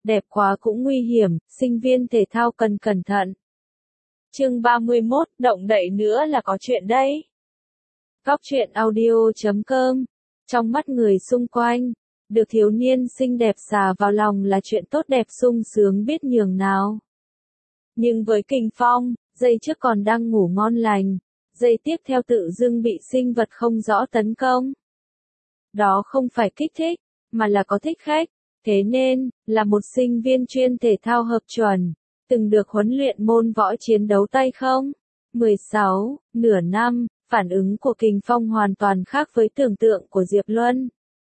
đẹp quá cũng nguy hiểm, sinh viên thể thao cần cẩn thận. Chương 31, động đậy nữa là có chuyện đấy. Góc truyện audio.com. Trong mắt người xung quanh, được thiếu niên xinh đẹp xà vào lòng là chuyện tốt đẹp sung sướng biết nhường nào. Nhưng với Kình Phong, giây trước còn đang ngủ ngon lành, giây tiếp theo tự dưng bị sinh vật không rõ tấn công. Đó không phải kích thích, mà là có thích khách, thế nên, là một sinh viên chuyên thể thao hợp chuẩn, từng được huấn luyện môn võ chiến đấu tay không? 16, nửa năm, phản ứng của Kình Phong hoàn toàn khác với tưởng tượng của Diệp Luân.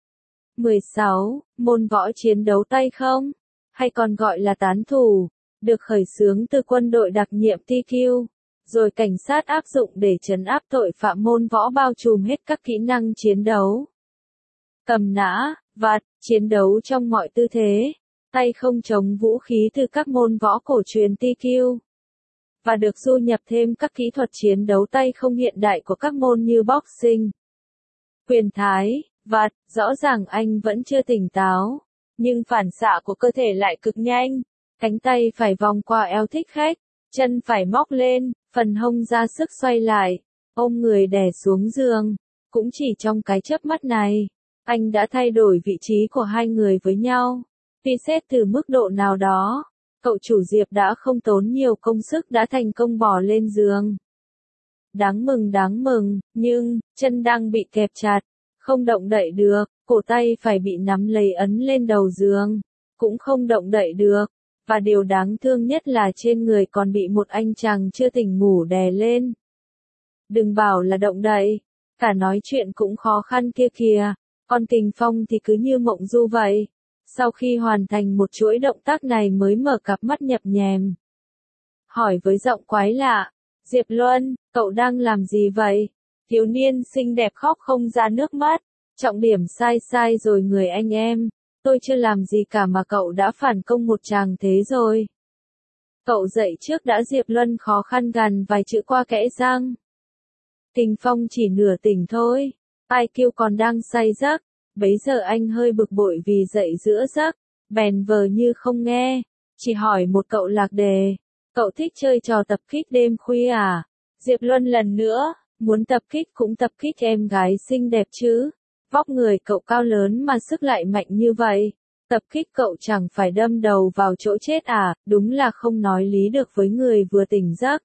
16, môn võ chiến đấu tay không? Hay còn gọi là tán thủ, được khởi xướng từ quân đội đặc nhiệm TQ, rồi cảnh sát áp dụng để trấn áp tội phạm môn võ bao trùm hết các kỹ năng chiến đấu. Cầm nã, vạt, chiến đấu trong mọi tư thế, tay không chống vũ khí từ các môn võ cổ truyền TQ. Và được du nhập thêm các kỹ thuật chiến đấu tay không hiện đại của các môn như boxing, quyền thái, vạt, rõ ràng anh vẫn chưa tỉnh táo, nhưng phản xạ của cơ thể lại cực nhanh, cánh tay phải vòng qua eo thích khách, chân phải móc lên, phần hông ra sức xoay lại, ôm người đè xuống giường, cũng chỉ trong cái chớp mắt này, anh đã thay đổi vị trí của hai người với nhau. Tuy xét từ mức độ nào đó, cậu chủ Diệp đã không tốn nhiều công sức đã thành công bò lên giường. Đáng mừng, nhưng, chân đang bị kẹp chặt, không động đậy được, cổ tay phải bị nắm lấy ấn lên đầu giường, cũng không động đậy được, và điều đáng thương nhất là trên người còn bị một anh chàng chưa tỉnh ngủ đè lên. Đừng bảo là động đậy, cả nói chuyện cũng khó khăn kia kìa, còn Kình Phong thì cứ như mộng du vậy. Sau khi hoàn thành một chuỗi động tác này mới mở cặp mắt nhập nhèm. Hỏi với giọng quái lạ, Diệp Luân, cậu đang làm gì vậy? Thiếu niên xinh đẹp khóc không ra nước mắt, trọng điểm sai rồi người anh em, tôi chưa làm gì cả mà cậu đã phản công một chàng thế rồi. Cậu dậy trước đã. Diệp Luân khó khăn gằn vài chữ qua kẽ răng. Kình Phong chỉ nửa tỉnh thôi, ai kêu còn đang say giấc. Bấy giờ anh hơi bực bội vì dậy giữa giấc, bèn vờ như không nghe, chỉ hỏi một cậu lạc đề, cậu thích chơi trò tập kích đêm khuya à? Diệp Luân lần nữa, muốn tập kích cũng tập kích em gái xinh đẹp chứ, vóc người cậu cao lớn mà sức lại mạnh như vậy, tập kích cậu chẳng phải đâm đầu vào chỗ chết à, đúng là không nói lý được với người vừa tỉnh giấc.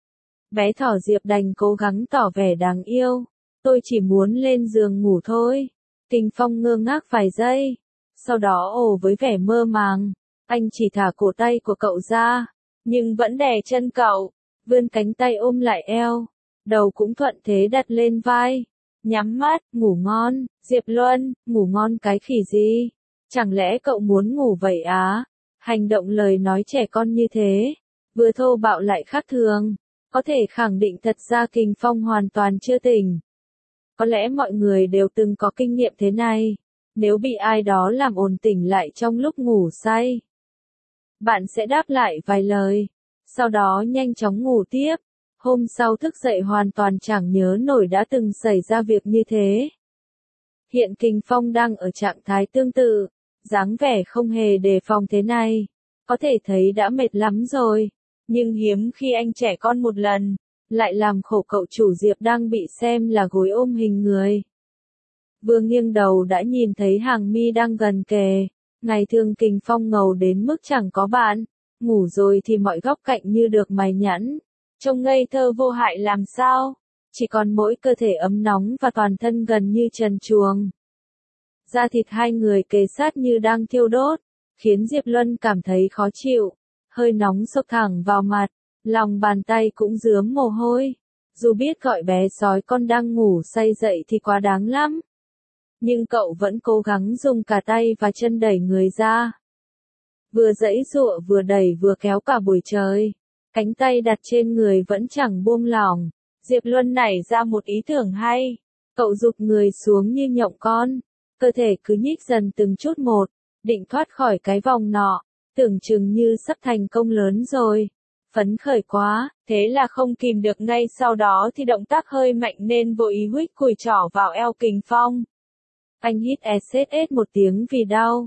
Bé thỏ Diệp đành cố gắng tỏ vẻ đáng yêu, tôi chỉ muốn lên giường ngủ thôi. Kình Phong ngơ ngác vài giây, sau đó ồ với vẻ mơ màng, anh chỉ thả cổ tay của cậu ra, nhưng vẫn đè chân cậu, vươn cánh tay ôm lại eo, đầu cũng thuận thế đặt lên vai, nhắm mắt, ngủ ngon. Diệp Luân, ngủ ngon cái khỉ gì? Chẳng lẽ cậu muốn ngủ vậy á? Hành động lời nói trẻ con như thế, vừa thô bạo lại khác thường, có thể khẳng định thật ra Kình Phong hoàn toàn chưa tỉnh. Có lẽ mọi người đều từng có kinh nghiệm thế này, nếu bị ai đó làm ồn tỉnh lại trong lúc ngủ say. Bạn sẽ đáp lại vài lời, sau đó nhanh chóng ngủ tiếp, hôm sau thức dậy hoàn toàn chẳng nhớ nổi đã từng xảy ra việc như thế. Hiện Kình Phong đang ở trạng thái tương tự, dáng vẻ không hề đề phòng thế này, có thể thấy đã mệt lắm rồi, nhưng hiếm khi anh trẻ con một lần. Lại làm khổ cậu chủ Diệp đang bị xem là gối ôm hình người. Vừa nghiêng đầu đã nhìn thấy hàng mi đang gần kề, ngày thường Kình Phong ngầu đến mức chẳng có bạn, ngủ rồi thì mọi góc cạnh như được mài nhẵn, trông ngây thơ vô hại làm sao, chỉ còn mỗi cơ thể ấm nóng và toàn thân gần như trần truồng. Da thịt hai người kề sát như đang thiêu đốt, khiến Diệp Luân cảm thấy khó chịu, hơi nóng xộc thẳng vào mặt. Lòng bàn tay cũng rướm mồ hôi, dù biết gọi bé sói con đang ngủ say dậy thì quá đáng lắm. Nhưng cậu vẫn cố gắng dùng cả tay và chân đẩy người ra. Vừa giãy giụa vừa đẩy vừa kéo cả buổi trời, cánh tay đặt trên người vẫn chẳng buông lỏng. Diệp Luân nảy ra một ý tưởng hay, cậu giục người xuống như nhộng con, cơ thể cứ nhích dần từng chút một, định thoát khỏi cái vòng nọ, tưởng chừng như sắp thành công lớn rồi. Phấn khởi quá, thế là không kìm được ngay sau đó thì động tác hơi mạnh nên vô ý huých cùi trỏ vào eo Kình Phong. Anh hít SSS một tiếng vì đau,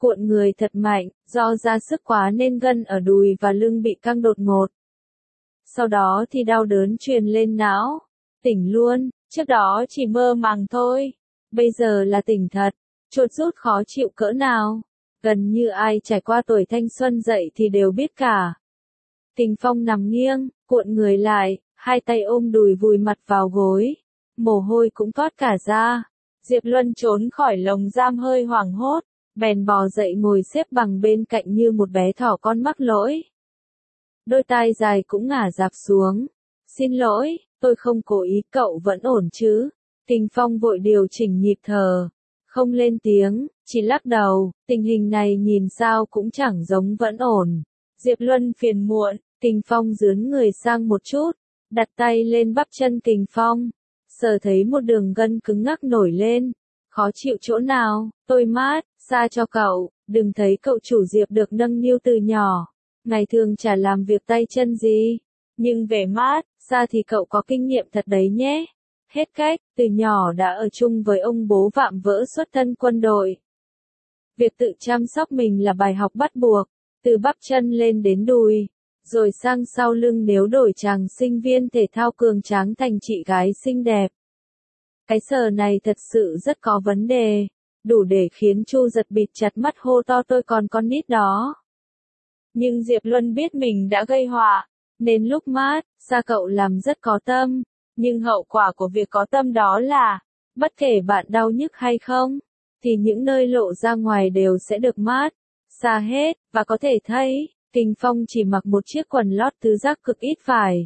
cuộn người thật mạnh, do ra sức quá nên gân ở đùi và lưng bị căng đột ngột. Sau đó thì đau đớn truyền lên não. Tỉnh luôn, trước đó chỉ mơ màng thôi. Bây giờ là tỉnh thật, chuột rút khó chịu cỡ nào. Gần như ai trải qua tuổi thanh xuân dậy thì đều biết cả. Kình Phong nằm nghiêng, cuộn người lại, hai tay ôm đùi vùi mặt vào gối. Mồ hôi cũng toát cả ra. Diệp Luân trốn khỏi lồng giam hơi hoảng hốt, bèn bò dậy ngồi xếp bằng bên cạnh như một bé thỏ con mắc lỗi. Đôi tai dài cũng ngả dạp xuống. Xin lỗi, tôi không cố ý, cậu vẫn ổn chứ? Kình Phong vội điều chỉnh nhịp thở. Không lên tiếng, chỉ lắc đầu, tình hình này nhìn sao cũng chẳng giống vẫn ổn. Diệp Luân phiền muộn, Kình Phong dướn người sang một chút, đặt tay lên bắp chân Kình Phong, sờ thấy một đường gân cứng ngắc nổi lên. Khó chịu chỗ nào, tôi mát, xa cho cậu, đừng thấy cậu chủ Diệp được nâng niu từ nhỏ. Ngày thường chả làm việc tay chân gì, nhưng về mát, xa thì cậu có kinh nghiệm thật đấy nhé. Hết cách, từ nhỏ đã ở chung với ông bố vạm vỡ xuất thân quân đội. Việc tự chăm sóc mình là bài học bắt buộc, từ bắp chân lên đến đùi, rồi sang sau lưng nếu đổi chàng sinh viên thể thao cường tráng thành chị gái xinh đẹp. Cái sờ này thật sự rất có vấn đề, đủ để khiến Chu Giật bịt chặt mắt hô to tôi còn con nít đó. Nhưng Diệp Luân biết mình đã gây họa, nên lúc mát, xa cậu làm rất có tâm, nhưng hậu quả của việc có tâm đó là, bất kể bạn đau nhức hay không, thì những nơi lộ ra ngoài đều sẽ được mát, xa hết, và có thể thấy, Kình Phong chỉ mặc một chiếc quần lót tứ giác cực ít vải.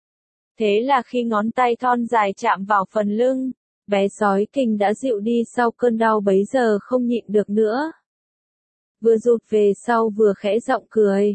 Thế là khi ngón tay thon dài chạm vào phần lưng, bé sói Kình đã dịu đi sau cơn đau bấy giờ không nhịn được nữa. Vừa rụt về sau vừa khẽ giọng cười.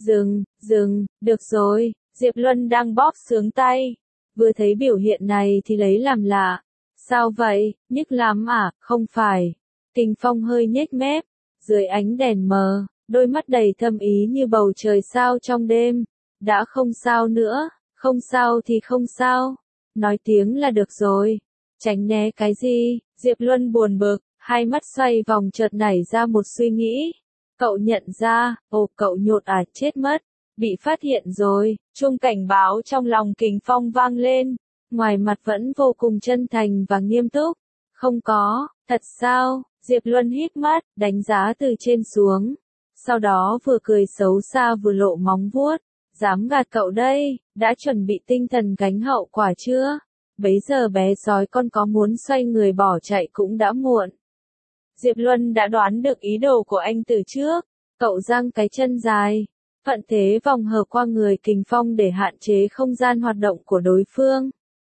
Dừng, được rồi, Diệp Luân đang bóp xướng tay. Vừa thấy biểu hiện này thì lấy làm lạ. Sao vậy, nhức lắm à, không phải. Kình Phong hơi nhếch mép, dưới ánh đèn mờ, đôi mắt đầy thâm ý như bầu trời sao trong đêm. Đã không sao nữa, không sao thì không sao. Nói tiếng là được rồi. Tránh né cái gì, Diệp Luân buồn bực, hai mắt xoay vòng chợt nảy ra một suy nghĩ. Cậu nhận ra, cậu nhột à, chết mất, bị phát hiện rồi, chuông cảnh báo trong lòng Kình Phong vang lên, ngoài mặt vẫn vô cùng chân thành và nghiêm túc. Không có, thật sao, Diệp Luân híp mắt, đánh giá từ trên xuống, sau đó vừa cười xấu xa vừa lộ móng vuốt, dám gạt cậu đây, đã chuẩn bị tinh thần gánh hậu quả chưa? Bấy giờ bé sói con có muốn xoay người bỏ chạy cũng đã muộn. Diệp Luân đã đoán được ý đồ của anh từ trước, cậu giang cái chân dài, thuận thế vòng hợp qua người Kình Phong để hạn chế không gian hoạt động của đối phương.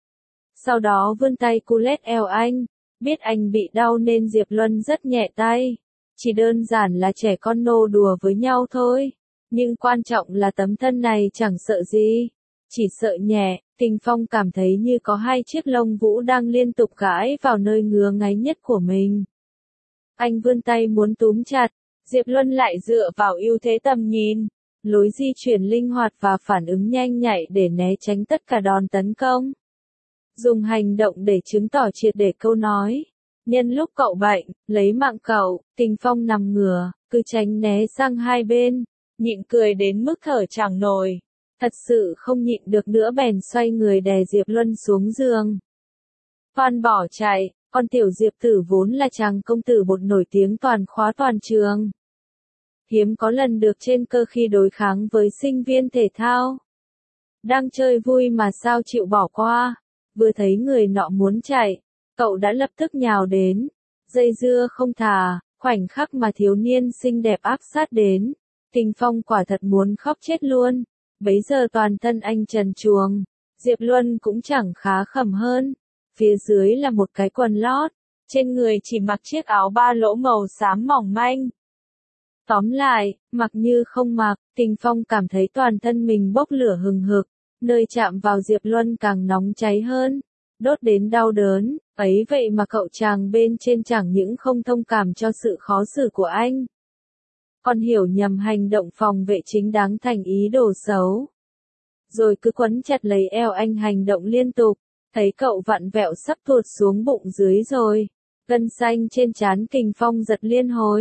Sau đó vươn tay cu lết eo anh, biết anh bị đau nên Diệp Luân rất nhẹ tay, chỉ đơn giản là trẻ con nô đùa với nhau thôi, nhưng quan trọng là tấm thân này chẳng sợ gì, chỉ sợ nhẹ. Kình Phong cảm thấy như có hai chiếc lông vũ đang liên tục gãi vào nơi ngứa ngáy nhất của mình. Anh vươn tay muốn túm chặt, Diệp Luân lại dựa vào ưu thế tầm nhìn, lối di chuyển linh hoạt và phản ứng nhanh nhạy để né tránh tất cả đòn tấn công. Dùng hành động để chứng tỏ triệt để câu nói. Nhân lúc cậu bệnh, lấy mạng cậu, Kình Phong nằm ngửa, cứ tránh né sang hai bên, nhịn cười đến mức thở chẳng nổi. Thật sự không nhịn được nữa bèn xoay người đè Diệp Luân xuống giường. Toan bỏ chạy, con tiểu Diệp tử vốn là chàng công tử bột nổi tiếng toàn khóa toàn trường. Hiếm có lần được trên cơ khi đối kháng với sinh viên thể thao. Đang chơi vui mà sao chịu bỏ qua, vừa thấy người nọ muốn chạy, cậu đã lập tức nhào đến, dây dưa không thả, khoảnh khắc mà thiếu niên xinh đẹp áp sát đến. Kình Phong quả thật muốn khóc chết luôn. Bấy giờ toàn thân anh trần truồng, Diệp Luân cũng chẳng khá khẩm hơn, phía dưới là một cái quần lót, trên người chỉ mặc chiếc áo ba lỗ màu xám mỏng manh. Tóm lại, mặc như không mặc, Kình Phong cảm thấy toàn thân mình bốc lửa hừng hực, nơi chạm vào Diệp Luân càng nóng cháy hơn, đốt đến đau đớn, ấy vậy mà cậu chàng bên trên chẳng những không thông cảm cho sự khó xử của anh, còn hiểu nhầm hành động phòng vệ chính đáng thành ý đồ xấu. Rồi cứ quấn chặt lấy eo anh hành động liên tục, thấy cậu vặn vẹo sắp tuột xuống bụng dưới rồi. Gân xanh trên trán Kình Phong giật liên hồi.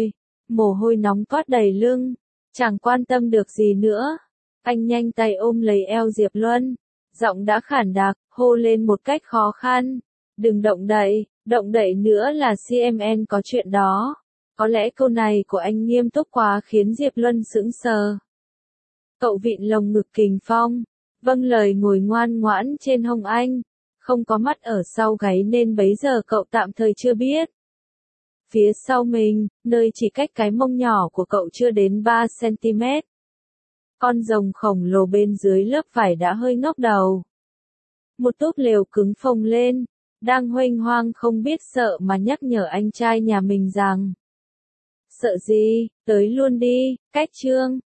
mồ hôi nóng toát đầy lưng, chẳng quan tâm được gì nữa. Anh nhanh tay ôm lấy eo Diệp Luân, giọng đã khản đặc, hô lên một cách khó khăn. Đừng động đậy nữa là CMN có chuyện đó. Có lẽ câu này của anh nghiêm túc quá khiến Diệp Luân sững sờ. Cậu vịn lồng ngực Kình Phong, vâng lời ngồi ngoan ngoãn trên hông anh, không có mắt ở sau gáy nên bấy giờ cậu tạm thời chưa biết. Phía sau mình, nơi chỉ cách cái mông nhỏ của cậu chưa đến 3 cm. Con rồng khổng lồ bên dưới lớp vải đã hơi ngóc đầu. Một túp lều cứng phồng lên, đang huênh hoang không biết sợ mà nhắc nhở anh trai nhà mình rằng. Sợ gì, tới luôn đi, cách chương.